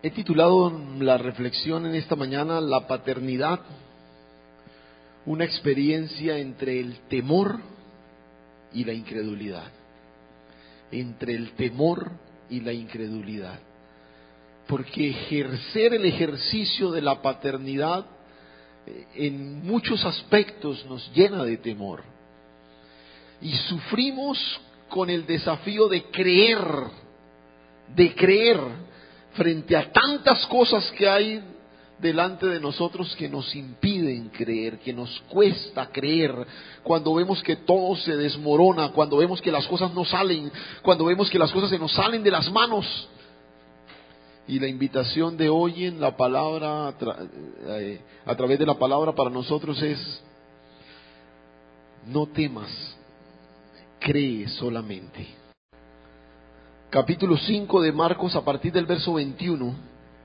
He titulado la reflexión en esta mañana La paternidad, una experiencia entre el temor y la incredulidad. Entre el temor y la incredulidad. Porque ejercer el ejercicio de la paternidad en muchos aspectos nos llena de temor. Y sufrimos con el desafío de creer frente a tantas cosas que hay delante de nosotros que nos impiden creer, que nos cuesta creer, cuando vemos que todo se desmorona, cuando vemos que las cosas no salen, cuando vemos que las cosas se nos salen de las manos. Y la invitación de hoy en la palabra, a través de la palabra para nosotros es: no temas, cree solamente. Capítulo 5 de Marcos, a partir del verso 21.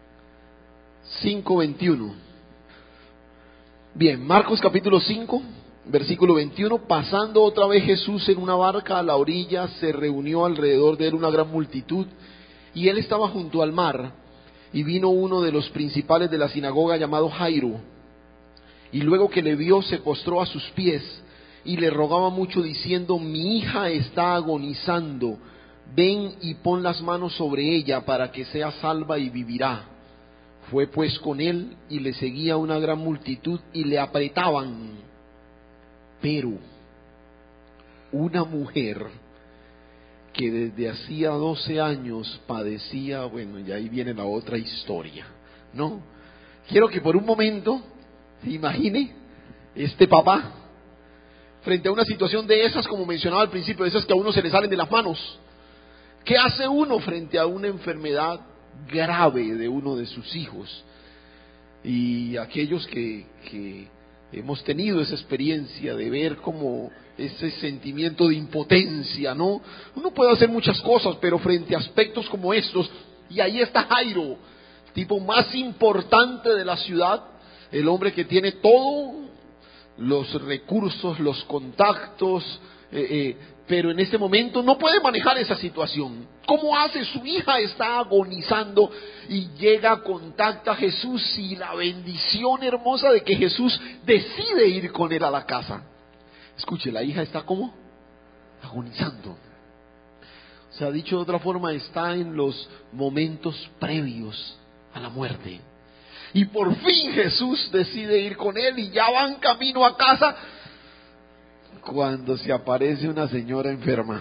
5:21. Bien, Marcos capítulo 5, versículo 21. Pasando otra vez Jesús en una barca a la orilla, se reunió alrededor de él una gran multitud, y él estaba junto al mar, y vino uno de los principales de la sinagoga llamado Jairo, y luego que le vio se postró a sus pies, y le rogaba mucho diciendo: mi hija está agonizando, ven y pon las manos sobre ella para que sea salva y vivirá. Fue pues con él, y le seguía una gran multitud, y le apretaban. Pero una mujer que desde hacía 12 años padecía, bueno, y ahí viene la otra historia, ¿no? Quiero que por un momento se imagine este papá frente a una situación de esas, como mencionaba al principio, de esas que a uno se le salen de las manos. ¿Qué hace uno frente a una enfermedad grave de uno de sus hijos? Y aquellos que hemos tenido esa experiencia de ver como ese sentimiento de impotencia, ¿no? Uno puede hacer muchas cosas, pero frente a aspectos como estos, y ahí está Jairo, el tipo más importante de la ciudad, el hombre que tiene todos los recursos, los contactos, pero en este momento no puede manejar esa situación. ¿Cómo hace? Su hija está agonizando y llega, contacta a Jesús, y la bendición hermosa de que Jesús decide ir con él a la casa. Escuche, la hija está ¿cómo? Agonizando. O sea, dicho de otra forma, está en los momentos previos a la muerte. Y por fin Jesús decide ir con él, y ya van camino a casa cuando se aparece una señora enferma.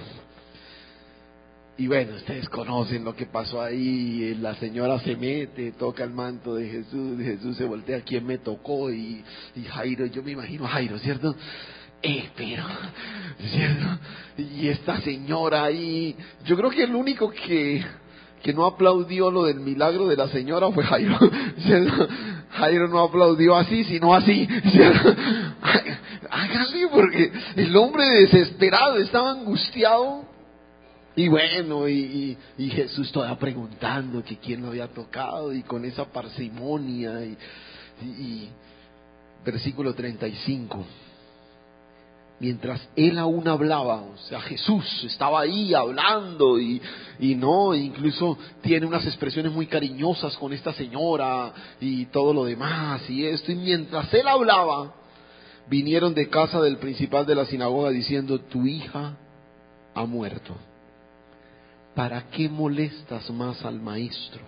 Y bueno, ustedes conocen lo que pasó ahí. La señora se mete, toca el manto de Jesús, Jesús se voltea: ¿quién me tocó? Y Jairo, yo me imagino a Jairo, ¿cierto? Pero, ¿cierto? Y esta señora ahí, yo creo que el único que no aplaudió lo del milagro de la señora fue Jairo, ¿cierto? Jairo no aplaudió así, sino así, ¿cierto? Háganle, porque el hombre desesperado estaba angustiado. Y bueno, y Jesús todavía preguntando que quién lo había tocado, y con esa parsimonia, y versículo 35. Mientras él aún hablaba, o sea, Jesús estaba ahí hablando, y no, incluso tiene unas expresiones muy cariñosas con esta señora y todo lo demás y esto. Y mientras él hablaba, vinieron de casa del principal de la sinagoga diciendo: tu hija ha muerto. ¿Para qué molestas más al maestro?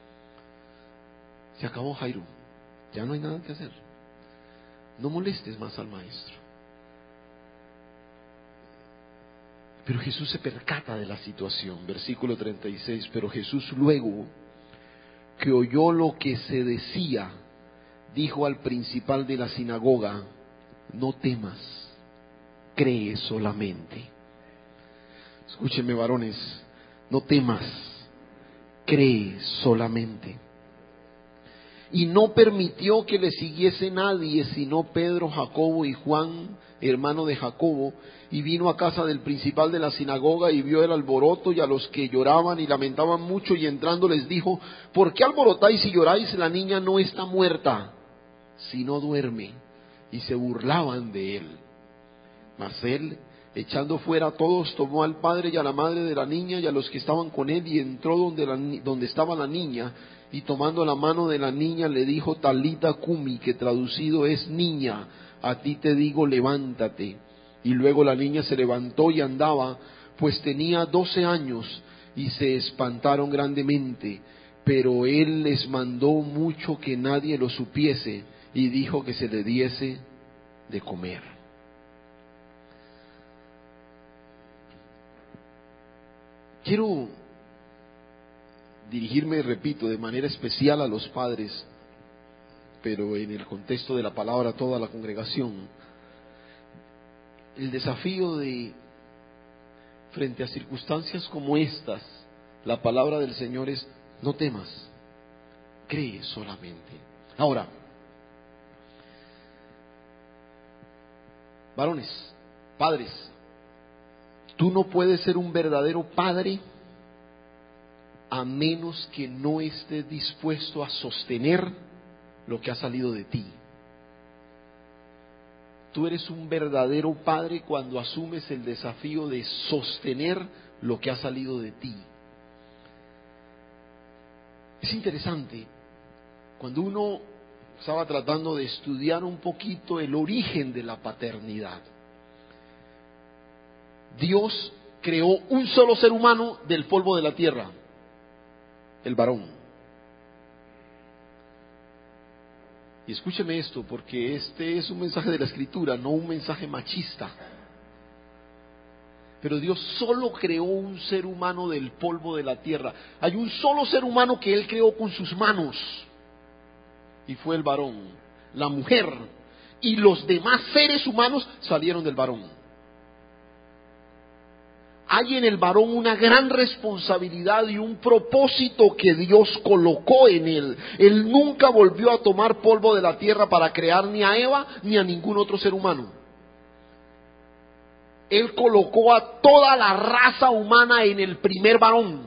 Se acabó, Jairo, ya no hay nada que hacer. No molestes más al maestro. Pero Jesús se percata de la situación. Versículo 36. Pero Jesús, luego que oyó lo que se decía, dijo al principal de la sinagoga: no temas, cree solamente. Escúchenme, varones, no temas, cree solamente. Y no permitió que le siguiese nadie, sino Pedro, Jacobo y Juan, hermano de Jacobo, y vino a casa del principal de la sinagoga, y vio el alboroto y a los que lloraban y lamentaban mucho, y entrando les dijo: ¿por qué alborotáis y lloráis? La niña no está muerta, sino duerme. Y se burlaban de él. Mas él, Echando fuera a todos, tomó al padre y a la madre de la niña y a los que estaban con él, y entró donde estaba la niña, y tomando la mano de la niña le dijo: Talita cumi, que traducido es: niña, a ti te digo, levántate. Y luego la niña se levantó y andaba, pues tenía 12 años, y se espantaron grandemente. Pero él les mandó mucho que nadie lo supiese, y dijo que se le diese de comer. Quiero dirigirme, repito, de manera especial a los padres, pero en el contexto de la palabra a toda la congregación. El desafío de, frente a circunstancias como estas, la palabra del Señor es: no temas, cree solamente. Ahora, varones, padres, tú no puedes ser un verdadero padre a menos que no estés dispuesto a sostener lo que ha salido de ti. Tú eres un verdadero padre cuando asumes el desafío de sostener lo que ha salido de ti. Es interesante, cuando uno estaba tratando de estudiar un poquito el origen de la paternidad, Dios creó un solo ser humano del polvo de la tierra, el varón. Y escúcheme esto, porque este es un mensaje de la Escritura, no un mensaje machista. Pero Dios solo creó un ser humano del polvo de la tierra. Hay un solo ser humano que Él creó con sus manos, y fue el varón. La mujer y los demás seres humanos salieron del varón. Hay en el varón una gran responsabilidad y un propósito que Dios colocó en él. Él nunca volvió a tomar polvo de la tierra para crear ni a Eva ni a ningún otro ser humano. Él colocó a toda la raza humana en el primer varón,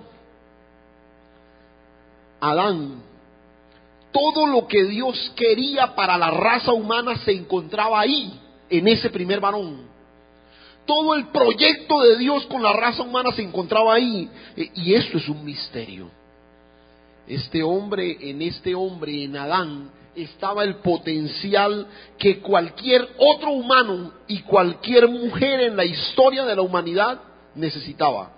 Adán. Todo lo que Dios quería para la raza humana se encontraba ahí, en ese primer varón. Todo el proyecto de Dios con la raza humana se encontraba ahí. Y esto es un misterio. En este hombre, en Adán, estaba el potencial que cualquier otro humano y cualquier mujer en la historia de la humanidad necesitaba.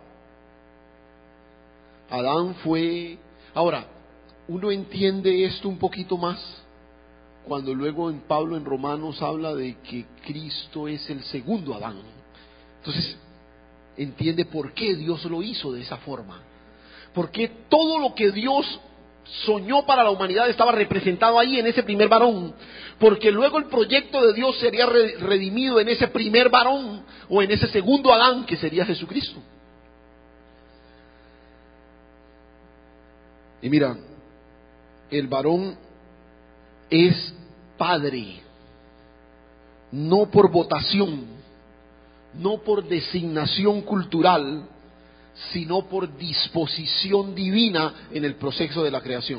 Adán fue... Ahora, uno entiende esto un poquito más cuando luego en Pablo en Romanos habla de que Cristo es el segundo Adán. Entonces, entiende por qué Dios lo hizo de esa forma. Porque todo lo que Dios soñó para la humanidad estaba representado ahí en ese primer varón. Porque luego el proyecto de Dios sería redimido en ese primer varón o en ese segundo Adán, que sería Jesucristo. Y mira, el varón es padre, no por votación, no por designación cultural, sino por disposición divina en el proceso de la creación.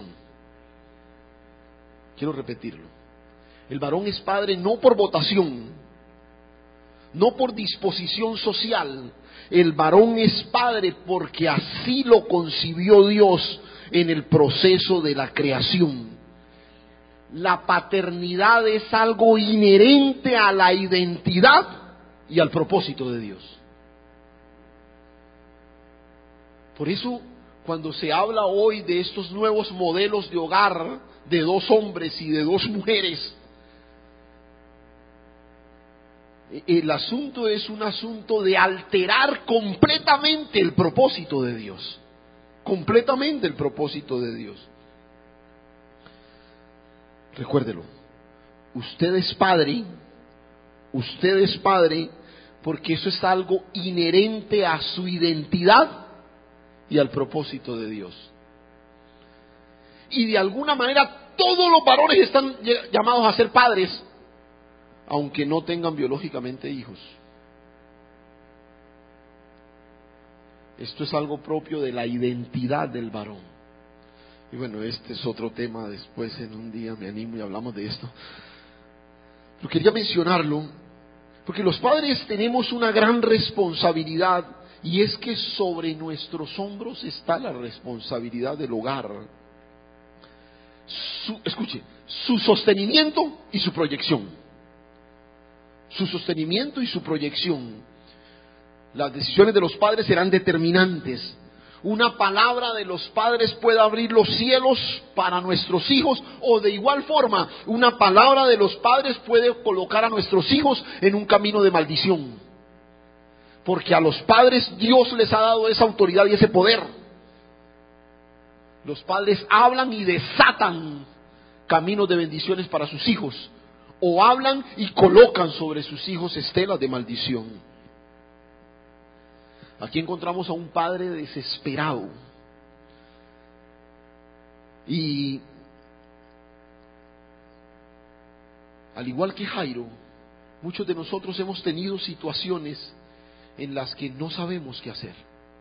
Quiero repetirlo. El varón es padre no por votación, no por disposición social. El varón es padre porque así lo concibió Dios en el proceso de la creación. La paternidad es algo inherente a la identidad y al propósito de Dios. Por eso, cuando se habla hoy de estos nuevos modelos de hogar, de 2 hombres y de 2 mujeres, el asunto es un asunto de alterar completamente el propósito de Dios. Completamente el propósito de Dios. Recuérdelo, usted es padre porque eso es algo inherente a su identidad y al propósito de Dios. Y de alguna manera todos los varones están llamados a ser padres, aunque no tengan biológicamente hijos. Esto es algo propio de la identidad del varón. Y bueno, este es otro tema, después en un día me animo y hablamos de esto. Pero quería mencionarlo Porque los padres tenemos una gran responsabilidad, y es que sobre nuestros hombros está la responsabilidad del hogar. Escuche, su sostenimiento y su proyección. Su sostenimiento y su proyección. Las decisiones de los padres serán determinantes. Una palabra de los padres puede abrir los cielos para nuestros hijos, o de igual forma, una palabra de los padres puede colocar a nuestros hijos en un camino de maldición. Porque a los padres Dios les ha dado esa autoridad y ese poder. Los padres hablan y desatan caminos de bendiciones para sus hijos, o hablan y colocan sobre sus hijos estelas de maldición. Aquí encontramos a un padre desesperado, y al igual que Jairo, muchos de nosotros hemos tenido situaciones en las que no sabemos qué hacer.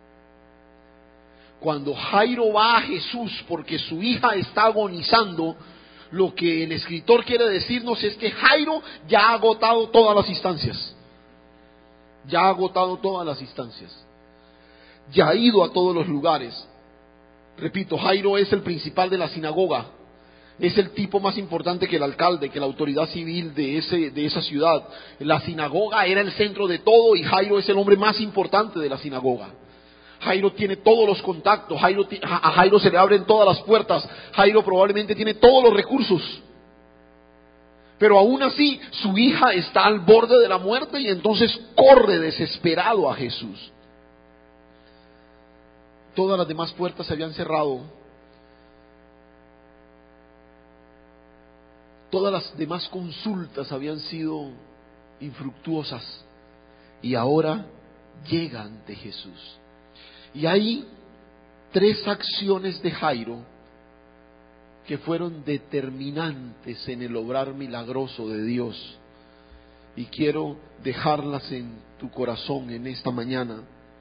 Cuando Jairo va a Jesús porque su hija está agonizando, lo que el escritor quiere decirnos es que Jairo ya ha agotado todas las instancias. Ya ha agotado todas las instancias. Ya ha ido a todos los lugares. Repito, Jairo es el principal de la sinagoga. Es el tipo más importante que el alcalde, que la autoridad civil de esa ciudad. La sinagoga era el centro de todo, y Jairo es el hombre más importante de la sinagoga. Jairo tiene todos los contactos, a Jairo se le abren todas las puertas, Jairo probablemente tiene todos los recursos. Pero aún así, su hija está al borde de la muerte, y entonces corre desesperado a Jesús. Todas las demás puertas se habían cerrado. Todas las demás consultas habían sido infructuosas, y ahora llega ante Jesús. Y hay 3 acciones de Jairo que fueron determinantes en el obrar milagroso de Dios, y quiero dejarlas en tu corazón en esta mañana.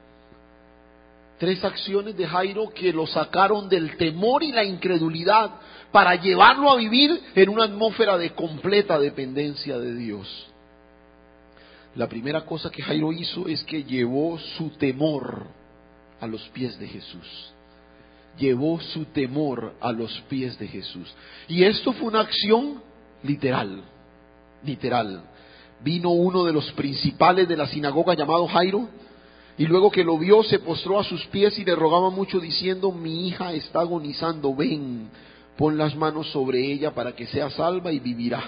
3 acciones de Jairo que lo sacaron del temor y la incredulidad para llevarlo a vivir en una atmósfera de completa dependencia de Dios. La primera cosa que Jairo hizo es que llevó su temor a los pies de Jesús. Llevó su temor a los pies de Jesús. Y esto fue una acción literal. Vino uno de los principales de la sinagoga llamado Jairo, y luego que lo vio se postró a sus pies y le rogaba mucho diciendo: mi hija está agonizando, ven, pon las manos sobre ella para que sea salva y vivirá.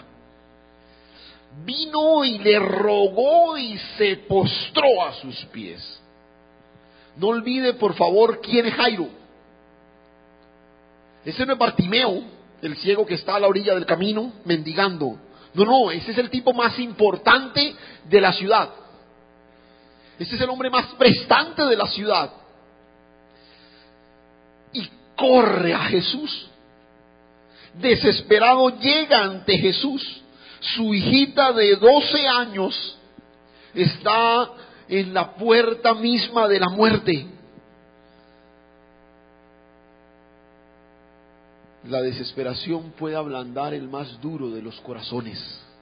Vino y le rogó y se postró a sus pies. No olvide, por favor, quién es Jairo. Ese no es Bartimeo, el ciego que está a la orilla del camino mendigando. No, ese es el tipo más importante de la ciudad. Ese es el hombre más prestante de la ciudad. Y corre a Jesús. Desesperado llega ante Jesús. Su hijita de 12 años está en la puerta misma de la muerte. La desesperación puede ablandar el más duro de los corazones.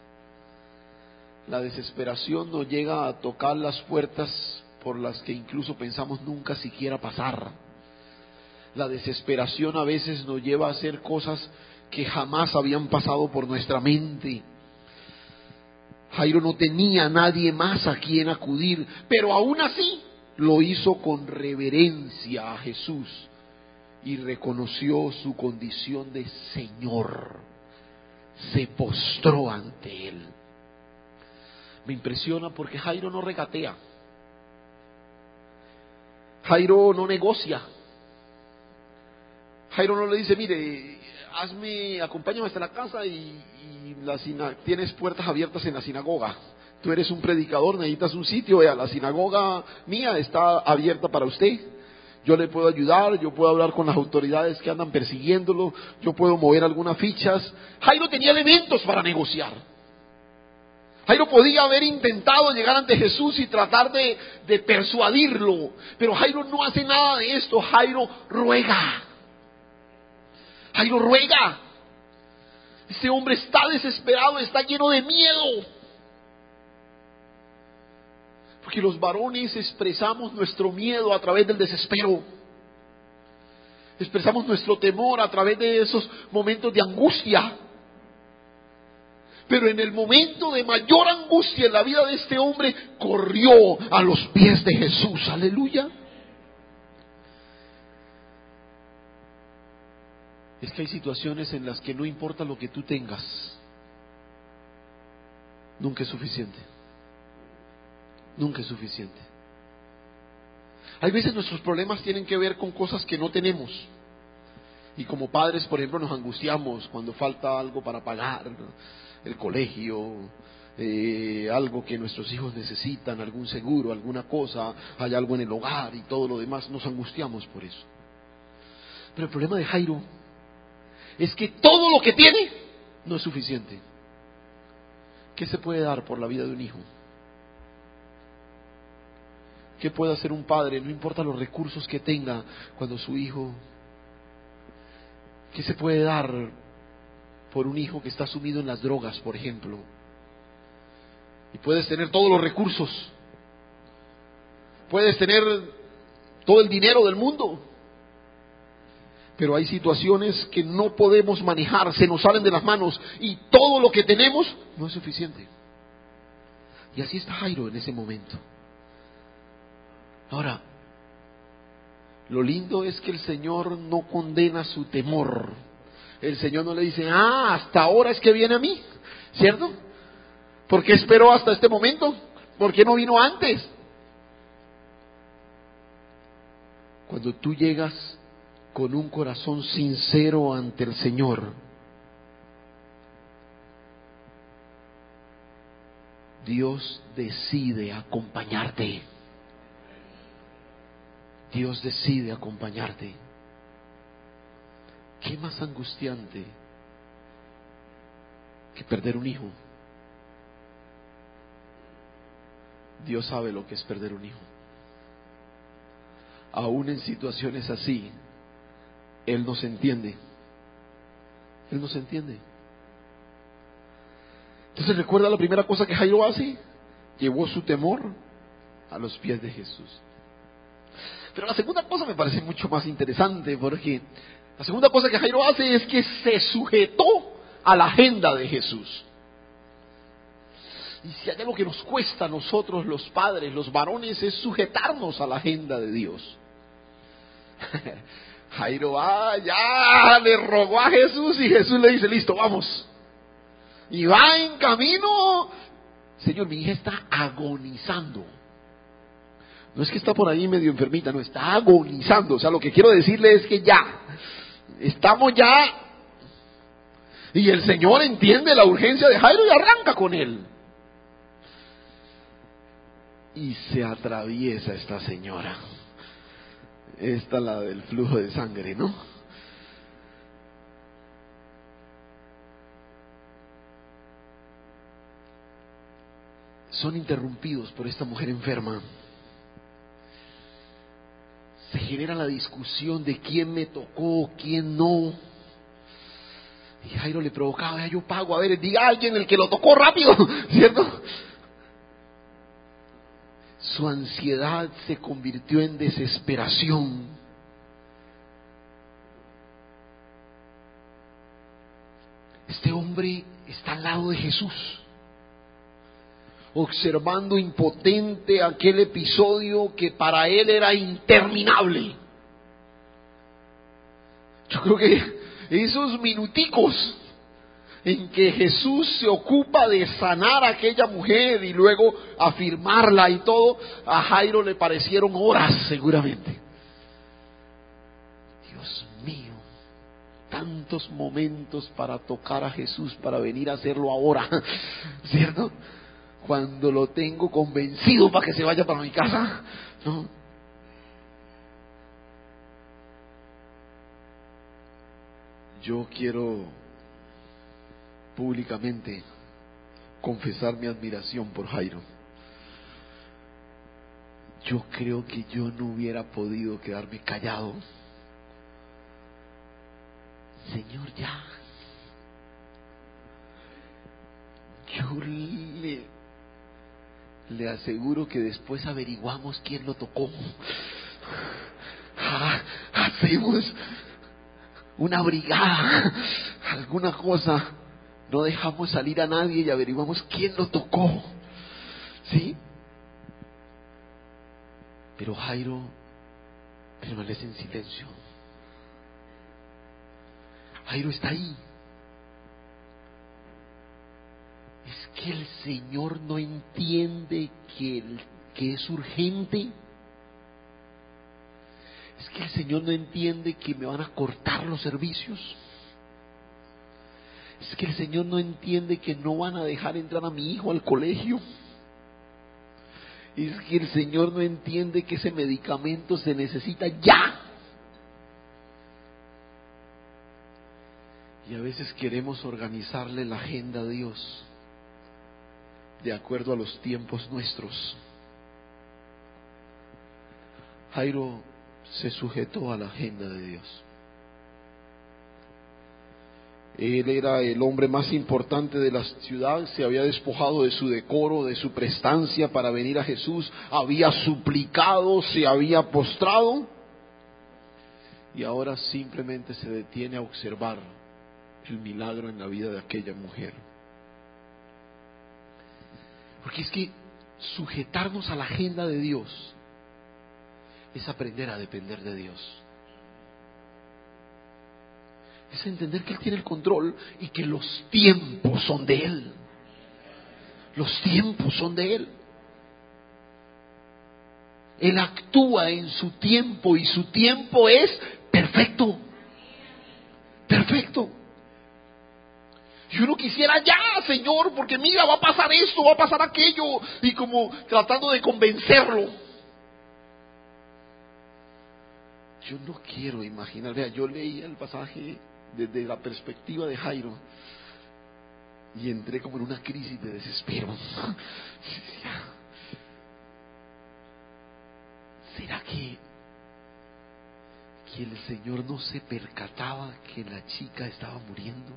La desesperación nos llega a tocar las puertas por las que incluso pensamos nunca siquiera pasar. La desesperación a veces nos lleva a hacer cosas que jamás habían pasado por nuestra mente. Jairo no tenía a nadie más a quien acudir, pero aún así lo hizo con reverencia a Jesús y reconoció su condición de Señor. Se postró ante Él. Me impresiona porque Jairo no regatea. Jairo no negocia. Jairo no le dice: mire, acompáñame hasta la casa y tienes puertas abiertas en la sinagoga. Tú eres un predicador, necesitas un sitio, la sinagoga mía está abierta para usted. Yo le puedo ayudar, yo puedo hablar con las autoridades que andan persiguiéndolo, yo puedo mover algunas fichas. Jairo tenía elementos para negociar. Jairo podía haber intentado llegar ante Jesús y tratar de persuadirlo, pero Jairo no hace nada de esto. Jairo ruega. Ese hombre está desesperado, está lleno de miedo. Porque los varones expresamos nuestro miedo a través del desespero. Expresamos nuestro temor a través de esos momentos de angustia. Pero en el momento de mayor angustia en la vida de este hombre, corrió a los pies de Jesús. Aleluya. Es que hay situaciones en las que no importa lo que tú tengas, nunca es suficiente. Nunca es suficiente. Hay veces nuestros problemas tienen que ver con cosas que no tenemos. Y como padres, por ejemplo, nos angustiamos cuando falta algo para pagar, el colegio, algo que nuestros hijos necesitan, algún seguro, alguna cosa, hay algo en el hogar y todo lo demás, nos angustiamos por eso. Pero el problema de Jairo es que todo lo que tiene no es suficiente. ¿Qué se puede dar por la vida de un hijo? ¿Qué puede hacer un padre? No importa los recursos que tenga cuando su hijo... ¿Qué se puede dar por un hijo que está sumido en las drogas, por ejemplo? Y puedes tener todos los recursos. Puedes tener todo el dinero del mundo. Pero hay situaciones que no podemos manejar, se nos salen de las manos y todo lo que tenemos no es suficiente. Y así está Jairo en ese momento. Ahora, lo lindo es que el Señor no condena su temor. El Señor no le dice, hasta ahora es que viene a mí, ¿cierto? ¿Por qué esperó hasta este momento? ¿Por qué no vino antes? Cuando tú llegas con un corazón sincero ante el Señor, Dios decide acompañarte. Dios decide acompañarte. ¿Qué más angustiante que perder un hijo? Dios sabe lo que es perder un hijo. Aún en situaciones así, Él nos entiende. Él nos entiende. Entonces, ¿recuerda la primera cosa que Jairo hace? Llevó su temor a los pies de Jesús. Pero la segunda cosa me parece mucho más interesante, porque la segunda cosa que Jairo hace es que se sujetó a la agenda de Jesús. Y si hay algo que nos cuesta a nosotros los padres, los varones, es sujetarnos a la agenda de Dios. Jairo ya le rogó a Jesús y Jesús le dice, listo, vamos. Y va en camino. Señor, mi hija está agonizando. No es que está por ahí medio enfermita, no, está agonizando. O sea, lo que quiero decirle es que estamos ya. Y el Señor entiende la urgencia de Jairo y arranca con él. Y se atraviesa esta señora. Esta la del flujo de sangre, ¿no? Son interrumpidos por esta mujer enferma. Se genera la discusión de quién me tocó, quién no. Y Jairo le provocaba, yo pago, a ver, diga a alguien el que lo tocó rápido, ¿cierto? Su ansiedad se convirtió en desesperación. Este hombre está al lado de Jesús, observando impotente aquel episodio que para él era interminable. Yo creo que esos minuticos en que Jesús se ocupa de sanar a aquella mujer y luego afirmarla y todo, a Jairo le parecieron horas seguramente. Dios mío, tantos momentos para tocar a Jesús, para venir a hacerlo ahora, ¿cierto? Cuando lo tengo convencido para que se vaya para mi casa, ¿no? Yo quiero públicamente confesar mi admiración por Jairo. Yo creo que yo no hubiera podido quedarme callado. Señor, ya. Yo le le aseguro que después averiguamos quién lo tocó. Hacemos una brigada, alguna cosa, no dejamos salir a nadie y averiguamos quién lo tocó, ¿sí? Pero Jairo permanece en silencio. Jairo está ahí. Es que el Señor no entiende que es urgente. Es que el Señor no entiende que me van a cortar los servicios. Es que el Señor no entiende que no van a dejar entrar a mi hijo al colegio. Es que el Señor no entiende que ese medicamento se necesita ya. Y a veces queremos organizarle la agenda a Dios de acuerdo a los tiempos nuestros. Jairo se sujetó a la agenda de Dios. Él era el hombre más importante de la ciudad, se había despojado de su decoro, de su prestancia para venir a Jesús, había suplicado, se había postrado y ahora simplemente se detiene a observar el milagro en la vida de aquella mujer. Porque es que sujetarnos a la agenda de Dios es aprender a depender de Dios. Es entender que Él tiene el control y que los tiempos son de Él. Los tiempos son de Él. Él actúa en su tiempo y su tiempo es perfecto. Perfecto. Y uno quisiera ya, Señor, porque mira, va a pasar esto, va a pasar aquello, y como tratando de convencerlo. Yo no quiero imaginar, vea, yo leía el pasaje desde la perspectiva de Jairo y entré como en una crisis de desespero. ¿Será que el Señor no se percataba que la chica estaba muriendo?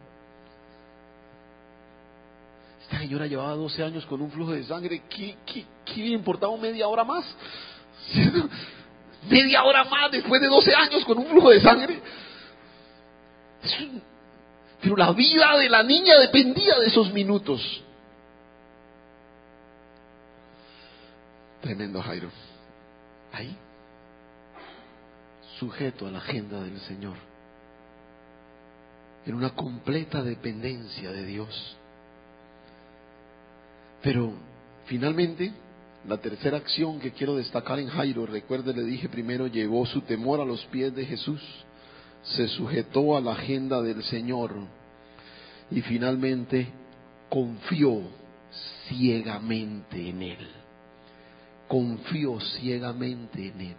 Esta señora llevaba 12 años con un flujo de sangre. ¿Qué le importaba media hora más? Media hora más después de 12 años con un flujo de sangre. Pero la vida de la niña dependía de esos minutos. Tremendo Jairo. Ahí, sujeto a la agenda del Señor, en una completa dependencia de Dios. Pero finalmente, la tercera acción que quiero destacar en Jairo, recuerde, le dije primero, llevó su temor a los pies de Jesús, se sujetó a la agenda del Señor y finalmente confió ciegamente en Él. Confió ciegamente en Él.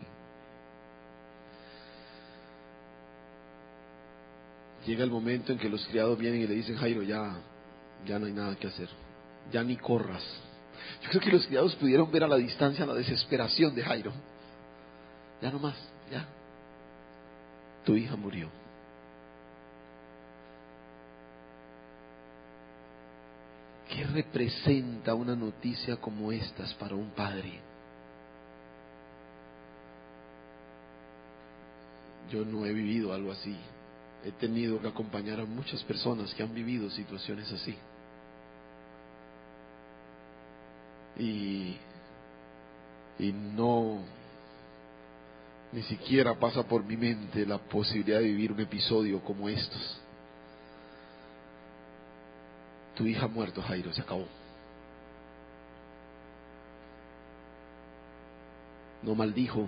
Llega el momento en que los criados vienen y le dicen: Jairo, ya no hay nada que hacer, ya ni corras. Yo creo que los criados pudieron ver a la distancia la desesperación de Jairo. Ya no más, ya. Tu hija murió. ¿Qué representa una noticia como estas para un padre? Yo no he vivido algo así. He tenido que acompañar a muchas personas que han vivido situaciones así. Y no, ni siquiera pasa por mi mente la posibilidad de vivir un episodio como estos. Tu hija ha muerto, Jairo, se acabó. No maldijo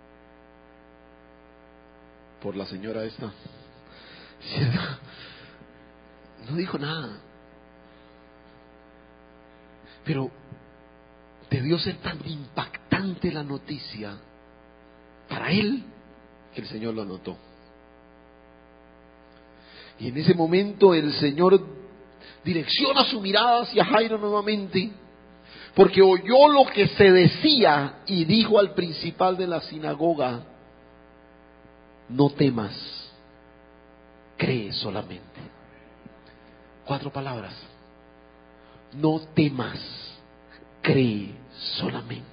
por la señora esta. No dijo nada. Pero debió ser tan impactante la noticia para él que el Señor lo notó. Y en ese momento el Señor direcciona su mirada hacia Jairo nuevamente, porque oyó lo que se decía y dijo al principal de la sinagoga: no temas, cree solamente. 4 palabras: no temas, cree solamente.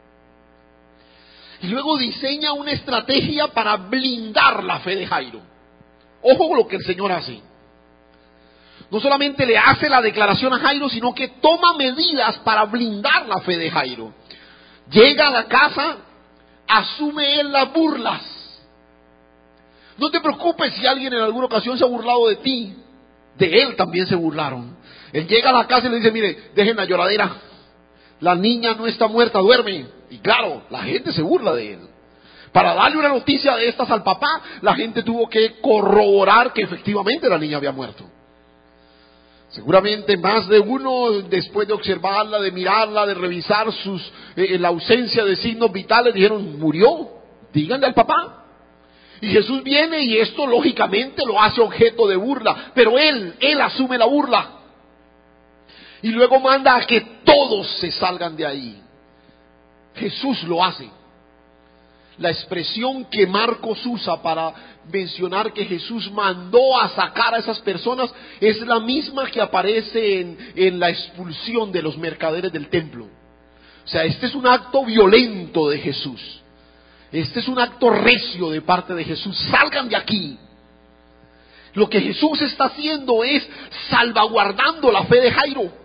Y luego diseña una estrategia para blindar la fe de Jairo. Ojo con lo que el Señor hace. No solamente le hace la declaración a Jairo, sino que toma medidas para blindar la fe de Jairo. Llega a la casa, asume él las burlas. No te preocupes si alguien en alguna ocasión se ha burlado de ti. De él también se burlaron. Él llega a la casa y le dice, mire, dejen la lloradera. La niña no está muerta, duerme. Y claro, la gente se burla de él. Para darle una noticia de estas al papá, la gente tuvo que corroborar que efectivamente la niña había muerto. Seguramente más de uno, después de observarla, de mirarla, de revisar la ausencia de signos vitales, dijeron, murió, díganle al papá. Y Jesús viene y esto lógicamente lo hace objeto de burla, pero él asume la burla. Y luego manda a que todos se salgan de ahí. Jesús lo hace. La expresión que Marcos usa para mencionar que Jesús mandó a sacar a esas personas es la misma que aparece en la expulsión de los mercaderes del templo. O sea, este es un acto violento de Jesús. Este es un acto recio de parte de Jesús. Salgan de aquí. Lo que Jesús está haciendo es salvaguardando la fe de Jairo.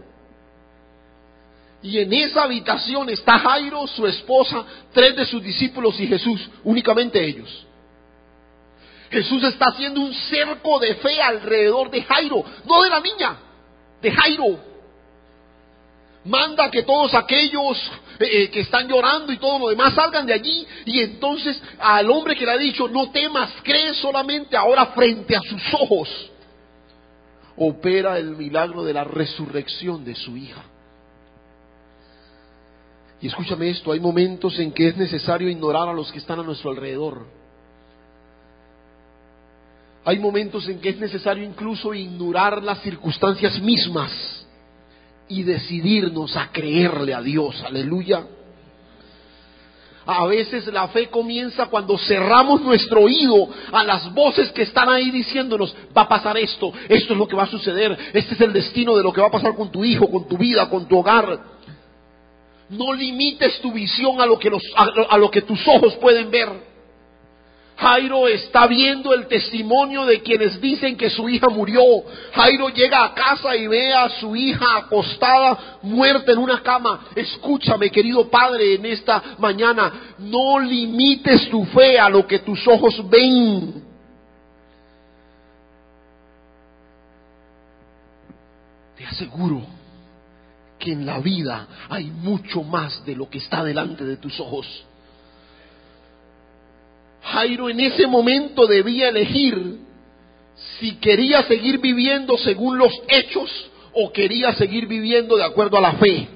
Y en esa habitación está Jairo, su esposa, 3 de sus discípulos y Jesús, únicamente ellos. Jesús está haciendo un cerco de fe alrededor de Jairo, no de la niña, de Jairo. Manda que todos aquellos que están llorando y todo lo demás salgan de allí. Y entonces al hombre que le ha dicho, no temas, cree solamente, ahora frente a sus ojos opera el milagro de la resurrección de su hija. Y escúchame esto, hay momentos en que es necesario ignorar a los que están a nuestro alrededor. Hay momentos en que es necesario incluso ignorar las circunstancias mismas y decidirnos a creerle a Dios. Aleluya. A veces la fe comienza cuando cerramos nuestro oído a las voces que están ahí diciéndonos, va a pasar esto es lo que va a suceder, este es el destino de lo que va a pasar con tu hijo, con tu vida, con tu hogar. No limites tu visión a lo que tus ojos pueden ver. Jairo está viendo el testimonio de quienes dicen que su hija murió. Jairo llega a casa y ve a su hija acostada, muerta en una cama. Escúchame, querido padre, en esta mañana, no limites tu fe a lo que tus ojos ven. Te aseguro que en la vida hay mucho más de lo que está delante de tus ojos. Jairo en ese momento debía elegir si quería seguir viviendo según los hechos o quería seguir viviendo de acuerdo a la fe.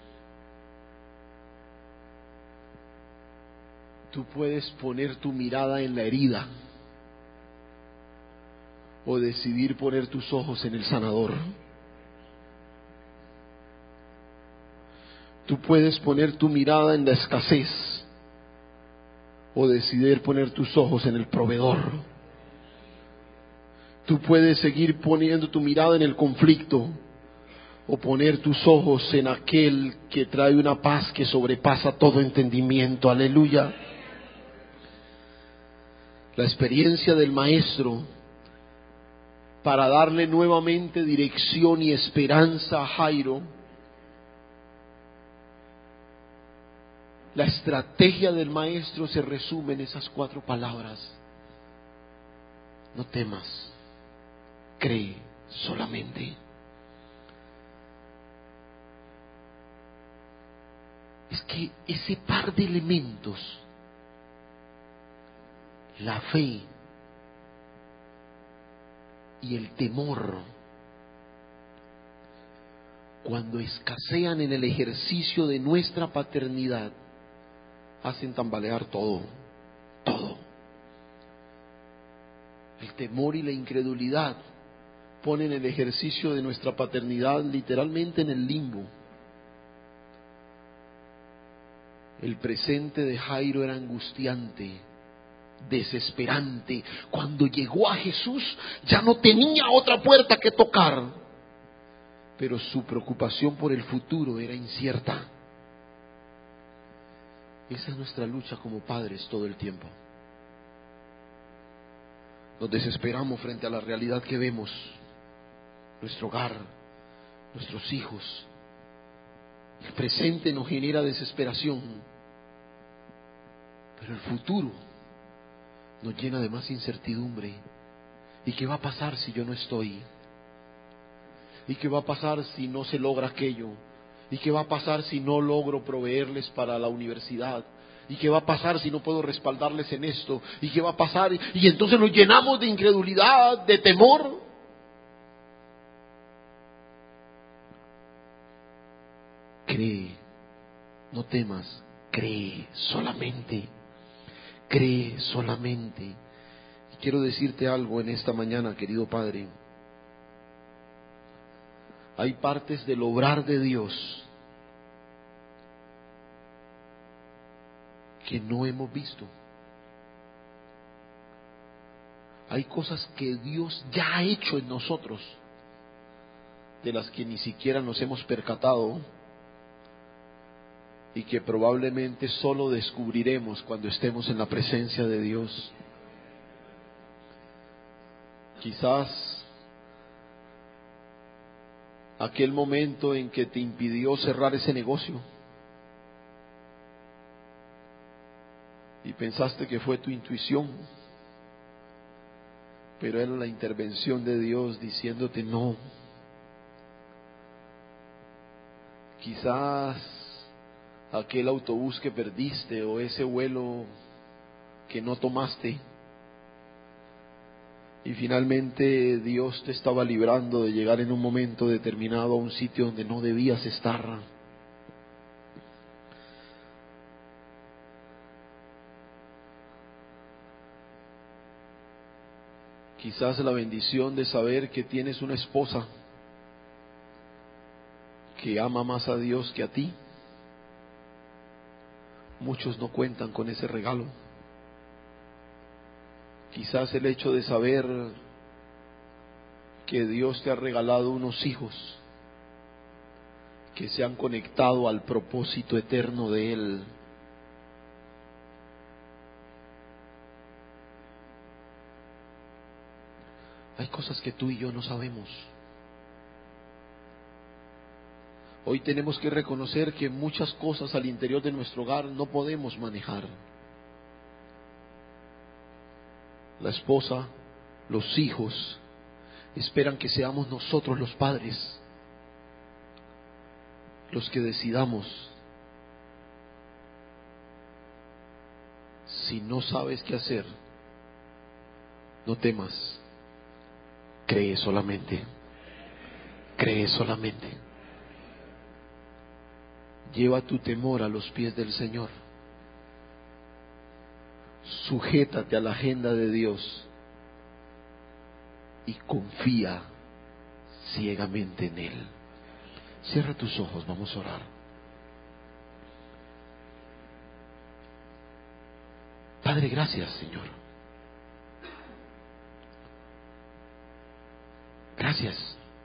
Tú puedes poner tu mirada en la herida o decidir poner tus ojos en el sanador. Tú puedes poner tu mirada en la escasez o decidir poner tus ojos en el proveedor. Tú puedes seguir poniendo tu mirada en el conflicto o poner tus ojos en aquel que trae una paz que sobrepasa todo entendimiento. Aleluya. La experiencia del maestro para darle nuevamente dirección y esperanza a Jairo. La estrategia del maestro se resume en esas 4 palabras. No temas, cree solamente. Es que ese par de elementos, la fe y el temor, cuando escasean en el ejercicio de nuestra paternidad, hacen tambalear todo. El temor y la incredulidad ponen el ejercicio de nuestra paternidad literalmente en el limbo. El presente de Jairo era angustiante, desesperante. Cuando llegó a Jesús ya no tenía otra puerta que tocar, pero su preocupación por el futuro era incierta. Esa es nuestra lucha como padres todo el tiempo. Nos desesperamos frente a la realidad que vemos, nuestro hogar, nuestros hijos. El presente nos genera desesperación, pero el futuro nos llena de más incertidumbre. ¿Y qué va a pasar si yo no estoy? ¿Y qué va a pasar si no se logra aquello? ¿Y qué va a pasar si no logro proveerles para la universidad? ¿Y qué va a pasar si no puedo respaldarles en esto? ¿Y qué va a pasar? Y entonces nos llenamos de incredulidad, de temor. Cree, no temas, cree solamente, cree solamente. Y quiero decirte algo en esta mañana, querido Padre. Hay partes del obrar de Dios que no hemos visto. Hay cosas que Dios ya ha hecho en nosotros, de las que ni siquiera nos hemos percatado y que probablemente solo descubriremos cuando estemos en la presencia de Dios. Quizás aquel momento en que te impidió cerrar ese negocio y pensaste que fue tu intuición, pero era la intervención de Dios diciéndote no. Quizás aquel autobús que perdiste o ese vuelo que no tomaste, y finalmente Dios te estaba librando de llegar en un momento determinado a un sitio donde no debías estar. Quizás la bendición de saber que tienes una esposa que ama más a Dios que a ti. Muchos no cuentan con ese regalo. Quizás el hecho de saber que Dios te ha regalado unos hijos que se han conectado al propósito eterno de Él. Hay cosas que tú y yo no sabemos. Hoy tenemos que reconocer que muchas cosas al interior de nuestro hogar no podemos manejar. La esposa, los hijos, esperan que seamos nosotros los padres los que decidamos. Si no sabes qué hacer, no temas, cree solamente, cree solamente. Lleva tu temor a los pies del Señor. Sujétate a la agenda de Dios y confía ciegamente en Él. Cierra tus ojos, vamos a orar. Padre, gracias, Señor. Gracias.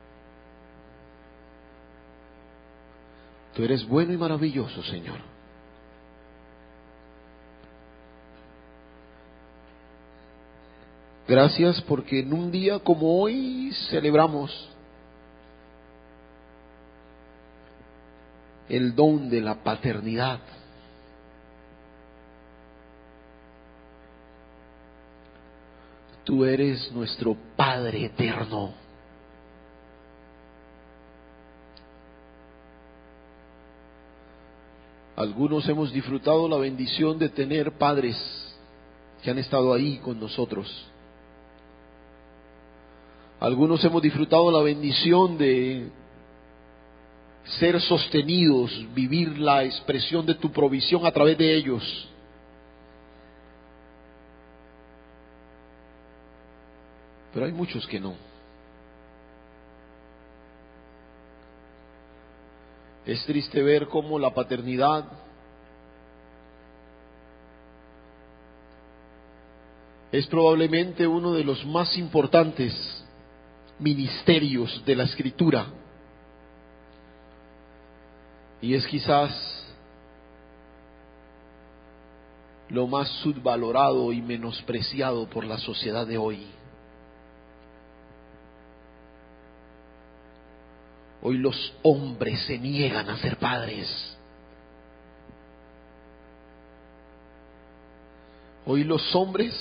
Tú eres bueno y maravilloso, Señor. Gracias porque en un día como hoy celebramos el don de la paternidad. Tú eres nuestro Padre eterno. Algunos hemos disfrutado la bendición de tener padres que han estado ahí con nosotros. Algunos hemos disfrutado la bendición de ser sostenidos, vivir la expresión de tu provisión a través de ellos. Pero hay muchos que no. Es triste ver cómo la paternidad es probablemente uno de los más importantes ministerios de la Escritura. Y es quizás lo más subvalorado y menospreciado por la sociedad de hoy. Hoy los hombres se niegan a ser padres. Hoy los hombres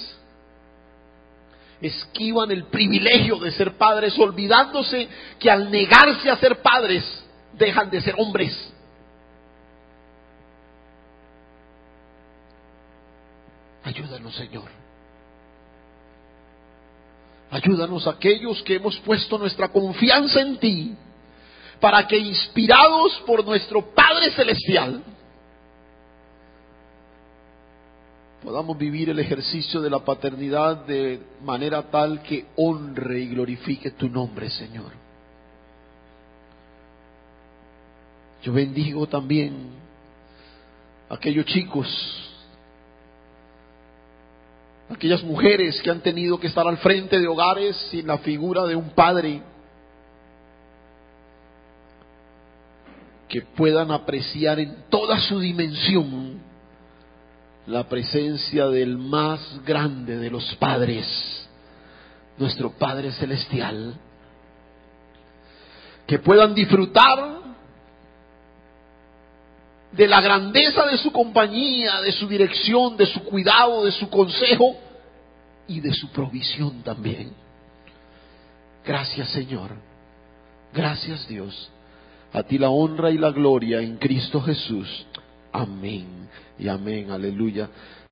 esquivan el privilegio de ser padres, olvidándose que al negarse a ser padres, dejan de ser hombres. Ayúdanos, Señor. Ayúdanos a aquellos que hemos puesto nuestra confianza en ti, para que, inspirados por nuestro Padre Celestial, podamos vivir el ejercicio de la paternidad de manera tal que honre y glorifique tu nombre, Señor. Yo bendigo también a aquellos chicos, aquellas mujeres que han tenido que estar al frente de hogares sin la figura de un padre, que puedan apreciar en toda su dimensión la presencia del más grande de los padres, nuestro Padre Celestial. Que puedan disfrutar de la grandeza de su compañía, de su dirección, de su cuidado, de su consejo y de su provisión también. Gracias, Señor. Gracias, Dios. A ti la honra y la gloria en Cristo Jesús. Amén y amén. Aleluya.